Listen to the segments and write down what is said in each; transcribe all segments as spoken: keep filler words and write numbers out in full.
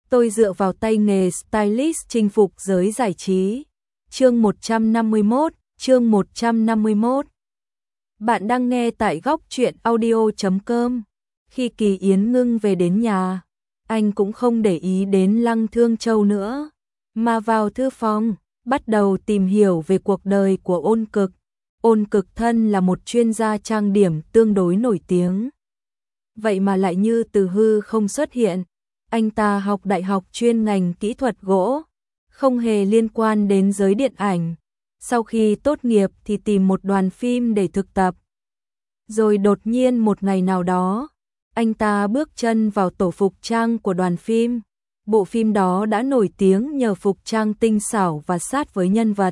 Tôi dựa vào tay nghề stylist chinh phục giới giải trí. Chương một trăm năm mươi mốt, chương một trăm năm mươi mốt. Bạn đang nghe tại góc truyện audio chấm com. Khi Kỳ Yến Ngưng về đến nhà, anh cũng không để ý đến Lăng Thương Châu nữa, mà vào thư phòng, bắt đầu tìm hiểu về cuộc đời của Ôn Cực. Ôn Cực thân là một chuyên gia trang điểm tương đối nổi tiếng. Vậy mà lại như từ hư không xuất hiện. Anh ta học đại học chuyên ngành kỹ thuật gỗ, không hề liên quan đến giới điện ảnh. Sau khi tốt nghiệp thì tìm một đoàn phim để thực tập. Rồi đột nhiên một ngày nào đó, anh ta bước chân vào tổ phục trang của đoàn phim. Bộ phim đó đã nổi tiếng nhờ phục trang tinh xảo và sát với nhân vật.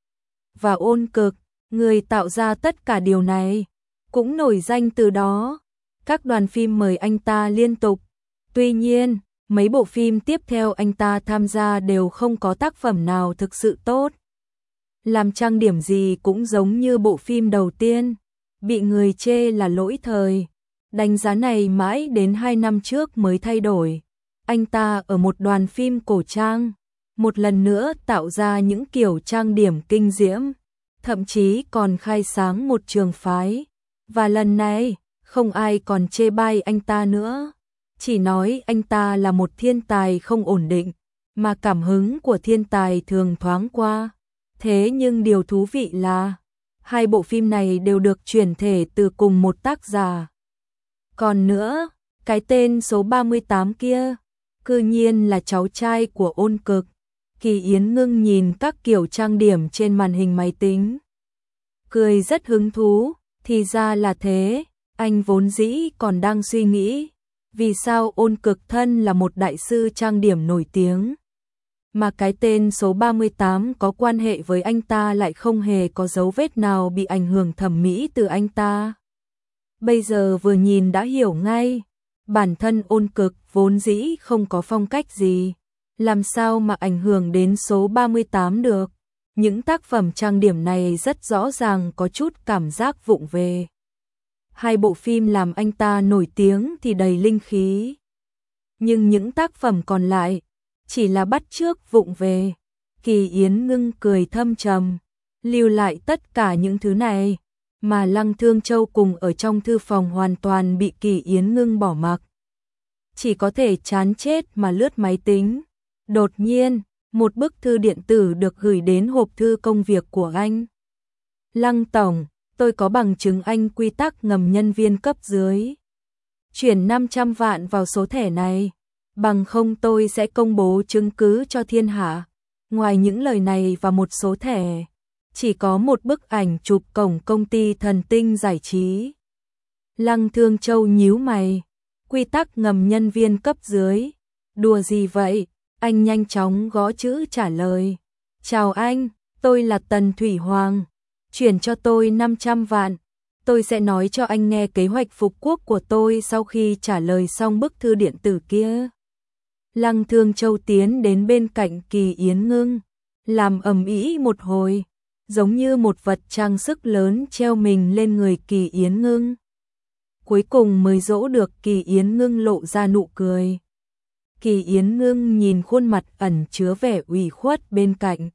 Và Ôn Cực, người tạo ra tất cả điều này, cũng nổi danh từ đó. Các đoàn phim mời anh ta liên tục. Tuy nhiên, mấy bộ phim tiếp theo anh ta tham gia đều không có tác phẩm nào thực sự tốt. Làm trang điểm gì cũng giống như bộ phim đầu tiên, bị người chê là lỗi thời. Đánh giá này mãi đến hai năm trước mới thay đổi. Anh ta ở một đoàn phim cổ trang, một lần nữa tạo ra những kiểu trang điểm kinh diễm, thậm chí còn khai sáng một trường phái. Và lần này, không ai còn chê bai anh ta nữa. Chỉ nói anh ta là một thiên tài không ổn định, mà cảm hứng của thiên tài thường thoáng qua. Thế nhưng điều thú vị là, hai bộ phim này đều được chuyển thể từ cùng một tác giả. Còn nữa, cái tên số ba mươi tám kia, cư nhiên là cháu trai của Ôn Cực. Kỳ Yến Ngưng nhìn các kiểu trang điểm trên màn hình máy tính, cười rất hứng thú. Thì ra là thế, anh vốn dĩ còn đang suy nghĩ, vì sao Ôn Cực thân là một đại sư trang điểm nổi tiếng, mà cái tên số ba mươi tám có quan hệ với anh ta lại không hề có dấu vết nào bị ảnh hưởng thẩm mỹ từ anh ta. Bây giờ vừa nhìn đã hiểu ngay, bản thân Ôn Cực vốn dĩ không có phong cách gì, làm sao mà ảnh hưởng đến số ba mươi tám được. Những tác phẩm trang điểm này rất rõ ràng có chút cảm giác vụng về. Hai bộ phim làm anh ta nổi tiếng thì đầy linh khí, nhưng những tác phẩm còn lại chỉ là bắt chước vụng về. Kỳ Yến Ngưng cười thâm trầm, lưu lại tất cả những thứ này, mà Lăng Thương Châu cùng ở trong thư phòng hoàn toàn bị Kỳ Yến Ngưng bỏ mặc. Chỉ có thể chán chết mà lướt máy tính. Đột nhiên, một bức thư điện tử được gửi đến hộp thư công việc của anh. Lăng tổng, tôi có bằng chứng anh quy tắc ngầm nhân viên cấp dưới. Chuyển năm trăm vạn vào số thẻ này, bằng không tôi sẽ công bố chứng cứ cho thiên hạ. Ngoài những lời này và một số thẻ, chỉ có một bức ảnh chụp cổng công ty Thần Tinh Giải trí. Lăng Thương Châu nhíu mày, quy tắc ngầm nhân viên cấp dưới, đùa gì vậy? Anh nhanh chóng gõ chữ trả lời. Chào anh, tôi là Tần Thủy Hoàng. Chuyển cho tôi năm trăm vạn. Tôi sẽ nói cho anh nghe kế hoạch phục quốc của tôi sau khi trả lời xong bức thư điện tử kia. Lăng Thương Châu tiến đến bên cạnh Kỳ Yến Ngưng, làm ầm ĩ một hồi, giống như một vật trang sức lớn treo mình lên người Kỳ Yến Ngưng. Cuối cùng mới dỗ được Kỳ Yến Ngưng lộ ra nụ cười. Kỳ Yến Ngưng nhìn khuôn mặt ẩn chứa vẻ ủy khuất bên cạnh,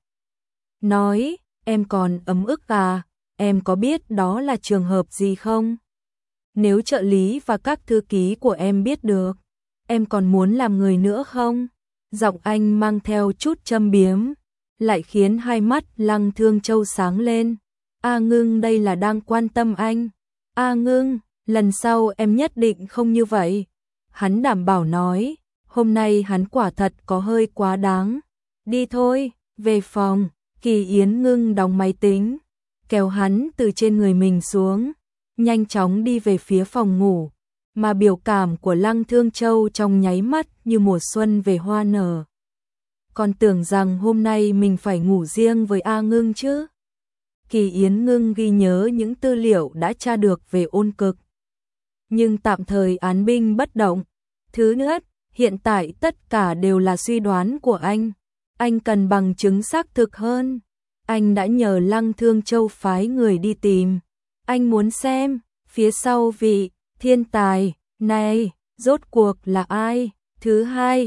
nói, em còn ấm ức à, em có biết đó là trường hợp gì không? Nếu trợ lý và các thư ký của em biết được, em còn muốn làm người nữa không? Giọng anh mang theo chút châm biếm, lại khiến hai mắt Lăng Thương Châu sáng lên. A Ngưng đây là đang quan tâm anh. A Ngưng, lần sau em nhất định không như vậy. Hắn đảm bảo nói. Hôm nay hắn quả thật có hơi quá đáng. Đi thôi, về phòng. Kỳ Yến Ngưng đóng máy tính, kéo hắn từ trên người mình xuống, nhanh chóng đi về phía phòng ngủ, mà biểu cảm của Lăng Thương Châu trong nháy mắt như mùa xuân về hoa nở. Còn tưởng rằng hôm nay mình phải ngủ riêng với A Ngưng chứ. Kỳ Yến Ngưng ghi nhớ những tư liệu đã tra được về Ôn Cực, nhưng tạm thời án binh bất động. Thứ nhất, hiện tại tất cả đều là suy đoán của anh. Anh cần bằng chứng xác thực hơn. Anh đã nhờ Lăng Thương Châu phái người đi tìm. Anh muốn xem, phía sau vị thiên tài này, rốt cuộc là ai? Thứ hai,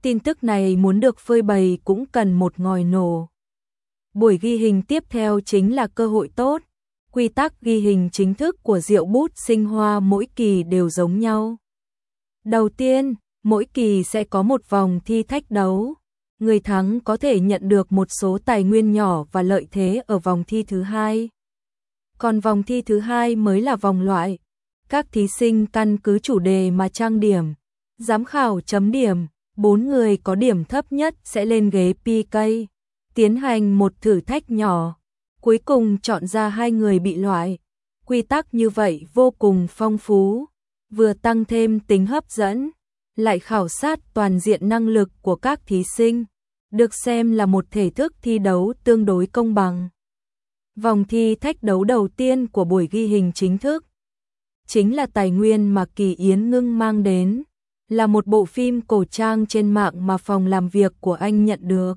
Tin tức này muốn được phơi bày cũng cần một ngòi nổ. Buổi ghi hình tiếp theo chính là cơ hội tốt. Quy tắc ghi hình chính thức của Diệu Bút Sinh Hoa mỗi kỳ đều giống nhau. Đầu tiên, mỗi kỳ sẽ có một vòng thi thách đấu. Người thắng có thể nhận được một số tài nguyên nhỏ và lợi thế ở vòng thi thứ hai. Còn vòng thi thứ hai mới là vòng loại. Các thí sinh căn cứ chủ đề mà trang điểm. Giám khảo chấm điểm, bốn người có điểm thấp nhất sẽ lên ghế pê ca, tiến hành một thử thách nhỏ. Cuối cùng chọn ra hai người bị loại. Quy tắc như vậy vô cùng phong phú, vừa tăng thêm tính hấp dẫn, lại khảo sát toàn diện năng lực của các thí sinh, được xem là một thể thức thi đấu tương đối công bằng. Vòng thi thách đấu đầu tiên của buổi ghi hình chính thức chính là tài nguyên mà Kỳ Yến Ngưng mang đến, là một bộ phim cổ trang trên mạng mà phòng làm việc của anh nhận được.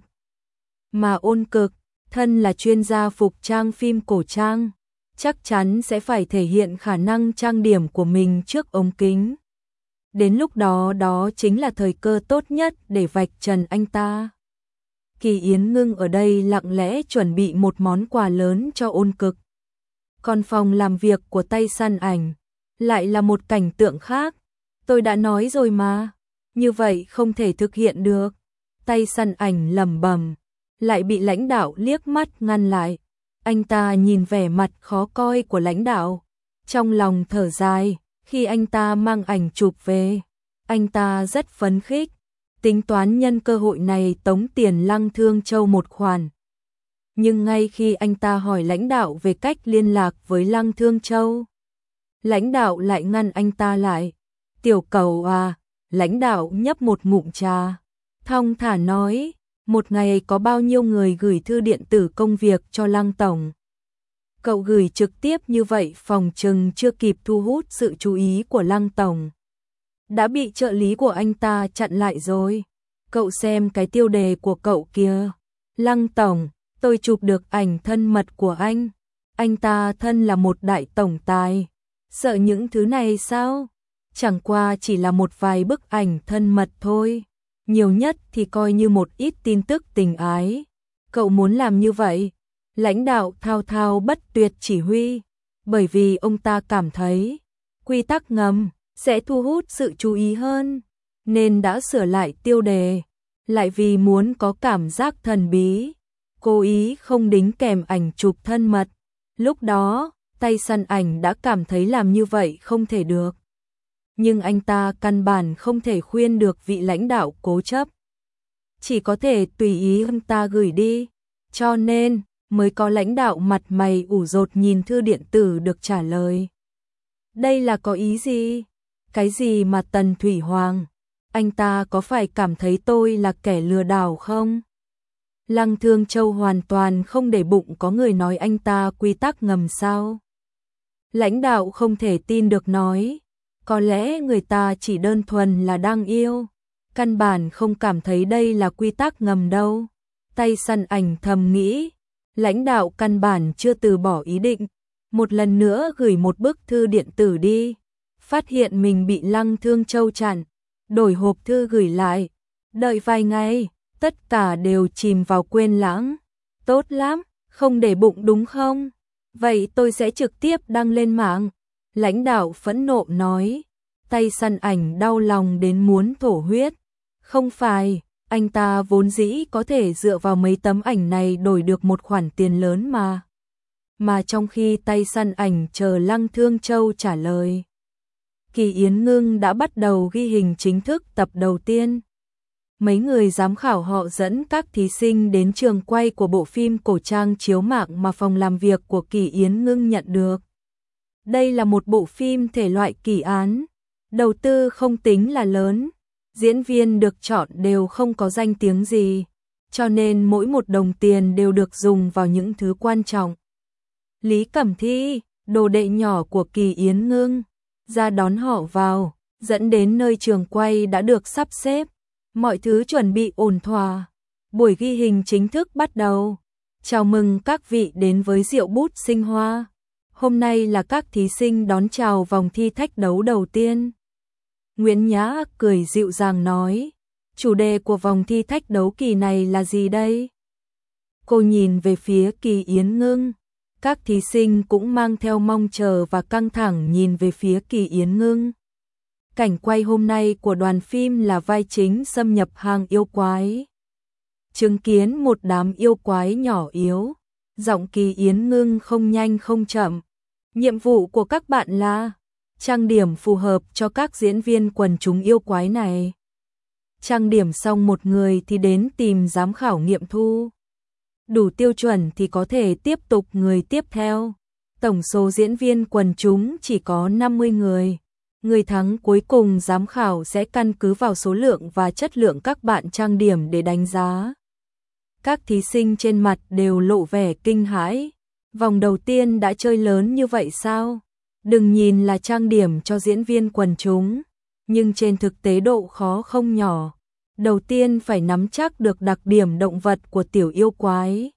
Mà Ôn Cực, thân là chuyên gia phục trang phim cổ trang, chắc chắn sẽ phải thể hiện khả năng trang điểm của mình trước ống kính. Đến lúc đó đó chính là thời cơ tốt nhất để vạch trần anh ta. Kỳ Yến Ngưng ở đây lặng lẽ chuẩn bị một món quà lớn cho Ôn Cực. Còn phòng làm việc của Tay Săn Ảnh lại là một cảnh tượng khác. Tôi đã nói rồi mà, như vậy không thể thực hiện được. Tay Săn Ảnh lẩm bẩm, lại bị lãnh đạo liếc mắt ngăn lại. Anh ta nhìn vẻ mặt khó coi của lãnh đạo, trong lòng thở dài. Khi anh ta mang ảnh chụp về, anh ta rất phấn khích, tính toán nhân cơ hội này tống tiền Lăng Thương Châu một khoản. Nhưng ngay khi anh ta hỏi lãnh đạo về cách liên lạc với Lăng Thương Châu, lãnh đạo lại ngăn anh ta lại. Tiểu Cầu à, lãnh đạo nhấp một ngụm trà, thong thả nói, một ngày có bao nhiêu người gửi thư điện tử công việc cho Lăng Tổng. Cậu gửi trực tiếp như vậy phòng chừng chưa kịp thu hút sự chú ý của Lăng Tổng, đã bị trợ lý của anh ta chặn lại rồi. Cậu xem cái tiêu đề của cậu kia. Lăng Tổng, tôi chụp được ảnh thân mật của anh. Anh ta thân là một đại tổng tài. Sợ những thứ này sao? Chẳng qua chỉ là một vài bức ảnh thân mật thôi. Nhiều nhất thì coi như một ít tin tức tình ái. Cậu muốn làm như vậy? Lãnh đạo thao thao bất tuyệt chỉ huy, bởi vì ông ta cảm thấy quy tắc ngầm sẽ thu hút sự chú ý hơn, nên đã sửa lại tiêu đề, lại vì muốn có cảm giác thần bí, cố ý không đính kèm ảnh chụp thân mật. Lúc đó, Tay Săn Ảnh đã cảm thấy làm như vậy không thể được. Nhưng anh ta căn bản không thể khuyên được vị lãnh đạo cố chấp. Chỉ có thể tùy ý ông ta gửi đi, cho nên mới có lãnh đạo mặt mày ủ rột nhìn thư điện tử được trả lời. Đây là có ý gì? Cái gì mà Tần Thủy Hoàng? Anh ta có phải cảm thấy tôi là kẻ lừa đảo không? Lăng Thương Châu hoàn toàn không để bụng có người nói anh ta quy tắc ngầm sao? Lãnh đạo không thể tin được nói, có lẽ người ta chỉ đơn thuần là đang yêu, căn bản không cảm thấy đây là quy tắc ngầm đâu. Tay Săn Ảnh thầm nghĩ, lãnh đạo căn bản chưa từ bỏ ý định, một lần nữa gửi một bức thư điện tử đi, phát hiện mình bị Lăng Thương Châu chặn, đổi hộp thư gửi lại, đợi vài ngày, tất cả đều chìm vào quên lãng. Tốt lắm, không để bụng đúng không? Vậy tôi sẽ trực tiếp đăng lên mạng. Lãnh đạo phẫn nộ nói. Tay Săn Ảnh đau lòng đến muốn thổ huyết. Không phải, anh ta vốn dĩ có thể dựa vào mấy tấm ảnh này đổi được một khoản tiền lớn mà. Mà trong khi Tay Săn Ảnh chờ Lăng Thương Châu trả lời, Kỳ Yến Ngưng đã bắt đầu ghi hình chính thức tập đầu tiên. Mấy người giám khảo họ dẫn các thí sinh đến trường quay của bộ phim cổ trang chiếu mạng mà phòng làm việc của Kỳ Yến Ngưng nhận được. Đây là một bộ phim thể loại kỳ án, đầu tư không tính là lớn, diễn viên được chọn đều không có danh tiếng gì, cho nên mỗi một đồng tiền đều được dùng vào những thứ quan trọng. Lý Cẩm Thi, đồ đệ nhỏ của Kỳ Yến Ngưng, ra đón họ vào, dẫn đến nơi trường quay đã được sắp xếp. Mọi thứ chuẩn bị ổn thỏa. Buổi ghi hình chính thức bắt đầu. Chào mừng các vị đến với Diệu Bút Sinh Hoa. Hôm nay là các thí sinh đón chào vòng thi thách đấu đầu tiên. Nguyễn Nhã cười dịu dàng nói, Chủ đề của vòng thi thách đấu kỳ này là gì đây? Cô nhìn về phía Kỳ Yến Ngưng. Các thí sinh cũng mang theo mong chờ và căng thẳng nhìn về phía Kỳ Yến Ngưng. Cảnh quay hôm nay của đoàn phim là vai chính xâm nhập hang yêu quái. Chứng kiến một đám yêu quái nhỏ yếu, giọng Kỳ Yến Ngưng không nhanh không chậm. Nhiệm vụ của các bạn là trang điểm phù hợp cho các diễn viên quần chúng yêu quái này. Trang điểm xong một người thì đến tìm giám khảo nghiệm thu. Đủ tiêu chuẩn thì có thể tiếp tục người tiếp theo. Tổng số diễn viên quần chúng chỉ có năm mươi người. Người thắng cuối cùng giám khảo sẽ căn cứ vào số lượng và chất lượng các bạn trang điểm để đánh giá. Các thí sinh trên mặt đều lộ vẻ kinh hãi. Vòng đầu tiên đã chơi lớn như vậy sao? Đừng nhìn là trang điểm cho diễn viên quần chúng, nhưng trên thực tế độ khó không nhỏ. Đầu tiên phải nắm chắc được đặc điểm động vật của tiểu yêu quái.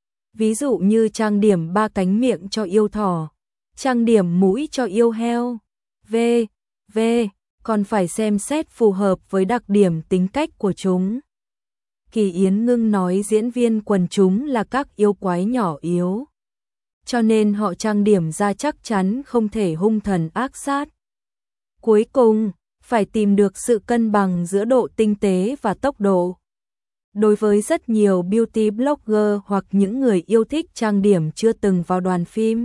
Ví dụ như trang điểm ba cánh miệng cho yêu thỏ, trang điểm mũi cho yêu heo, v. v. Còn phải xem xét phù hợp với đặc điểm tính cách của chúng. Kỳ Yến Ngưng nói diễn viên quần chúng là các yêu quái nhỏ yếu, cho nên họ trang điểm ra chắc chắn không thể hung thần ác sát. Cuối cùng, phải tìm được sự cân bằng giữa độ tinh tế và tốc độ. Đối với rất nhiều beauty blogger hoặc những người yêu thích trang điểm chưa từng vào đoàn phim,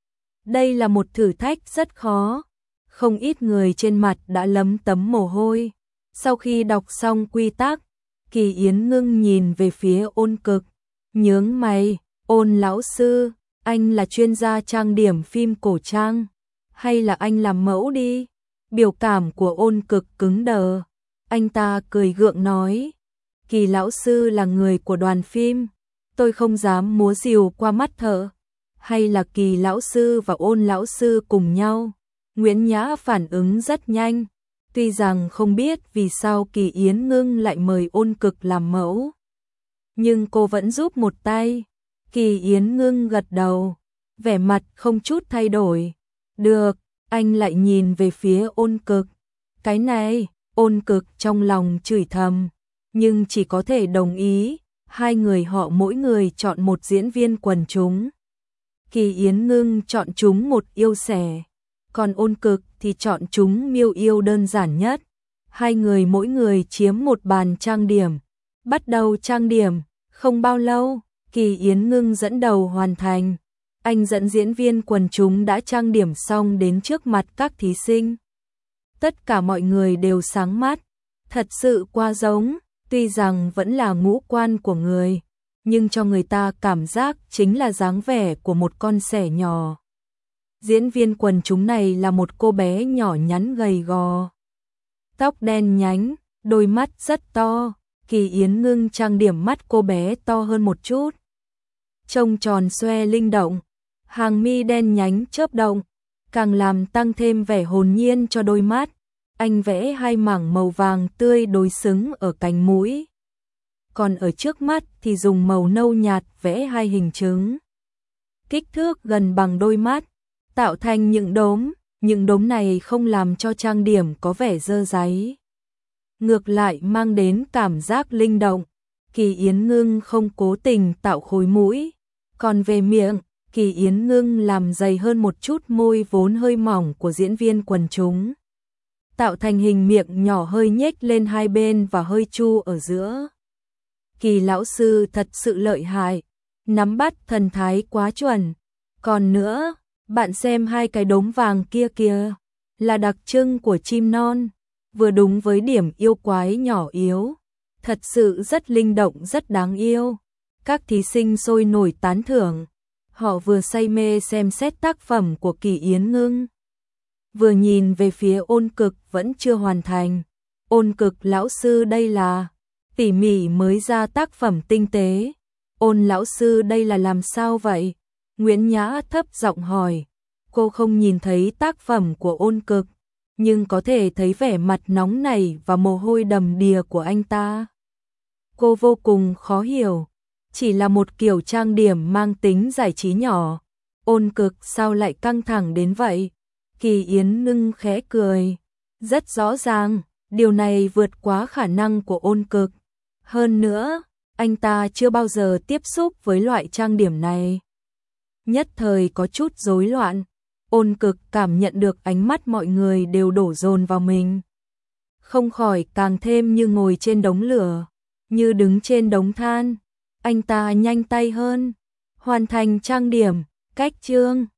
đây là một thử thách rất khó. Không ít người trên mặt đã lấm tấm mồ hôi. Sau khi đọc xong quy tắc, Kỳ Yến Ngưng nhìn về phía Ôn Cực, nhướng mày. Ôn lão sư, anh là chuyên gia trang điểm phim cổ trang, hay là anh làm mẫu đi? Biểu cảm của Ôn Cực cứng đờ. Anh ta cười gượng nói, Kỳ lão sư là người của đoàn phim, tôi không dám múa rìu qua mắt thợ. Hay là Kỳ lão sư và Ôn lão sư cùng nhau? Nguyễn Nhã phản ứng rất nhanh. Tuy rằng không biết vì sao Kỳ Yến Ngưng lại mời Ôn Cực làm mẫu, nhưng cô vẫn giúp một tay. Kỳ Yến Ngưng gật đầu, vẻ mặt không chút thay đổi. Được, anh lại nhìn về phía Ôn Cực. Cái này, Ôn Cực trong lòng chửi thầm, nhưng chỉ có thể đồng ý. Hai người họ mỗi người chọn một diễn viên quần chúng. Kỳ Yến Ngưng chọn chúng một yêu xẻ, còn Ôn Cực thì chọn chúng miêu yêu đơn giản nhất. Hai người mỗi người chiếm một bàn trang điểm. Bắt đầu trang điểm, không bao lâu, Kỳ Yến Ngưng dẫn đầu hoàn thành. Anh dẫn diễn viên quần chúng đã trang điểm xong đến trước mặt các thí sinh. Tất cả mọi người đều sáng mắt, thật sự quá giống, tuy rằng vẫn là ngũ quan của người, nhưng cho người ta cảm giác chính là dáng vẻ của một con sẻ nhỏ. Diễn viên quần chúng này là một cô bé nhỏ nhắn gầy gò, tóc đen nhánh, đôi mắt rất to. Kỳ Yến Ngưng trang điểm mắt cô bé to hơn một chút, trông tròn xoe linh động, hàng mi đen nhánh chớp động, càng làm tăng thêm vẻ hồn nhiên cho đôi mắt. Anh vẽ hai mảng màu vàng tươi đối xứng ở cánh mũi, còn ở trước mắt thì dùng màu nâu nhạt vẽ hai hình trứng, kích thước gần bằng đôi mắt, tạo thành những đốm. Những đốm này không làm cho trang điểm có vẻ dơ dáy, ngược lại mang đến cảm giác linh động. Kỳ Yến Ngưng không cố tình tạo khối mũi, còn về miệng, Kỳ Yến Ngưng làm dày hơn một chút môi vốn hơi mỏng của diễn viên quần chúng, tạo thành hình miệng nhỏ hơi nhếch lên hai bên và hơi chu ở giữa. Kỳ lão sư thật sự lợi hại, nắm bắt thần thái quá chuẩn. Còn nữa, bạn xem hai cái đốm vàng kia kìa, là đặc trưng của chim non, vừa đúng với điểm yêu quái nhỏ yếu, thật sự rất linh động, rất đáng yêu. Các thí sinh sôi nổi tán thưởng, họ vừa say mê xem xét tác phẩm của Kỳ Yến Ngưng, vừa nhìn về phía Ôn Cực vẫn chưa hoàn thành. Ôn Cực lão sư, đây là tỉ mỉ mới ra tác phẩm tinh tế. Ôn lão sư, đây là làm sao vậy? Nguyễn Nhã thấp giọng hỏi. Cô không nhìn thấy tác phẩm của Ôn Cực, nhưng có thể thấy vẻ mặt nóng nảy và mồ hôi đầm đìa của anh ta. Cô vô cùng khó hiểu, chỉ là một kiểu trang điểm mang tính giải trí nhỏ. Ôn Cực sao lại căng thẳng đến vậy? Kỳ Yến Ngưng khẽ cười. Rất rõ ràng, Điều này vượt quá khả năng của Ôn Cực. Hơn nữa, anh ta chưa bao giờ tiếp xúc với loại trang điểm này. Nhất thời có chút rối loạn, Ôn Cực cảm nhận được ánh mắt mọi người đều đổ dồn vào mình. Không khỏi càng thêm như ngồi trên đống lửa, như đứng trên đống than. Anh ta nhanh tay hơn, hoàn thành trang điểm, cách chương.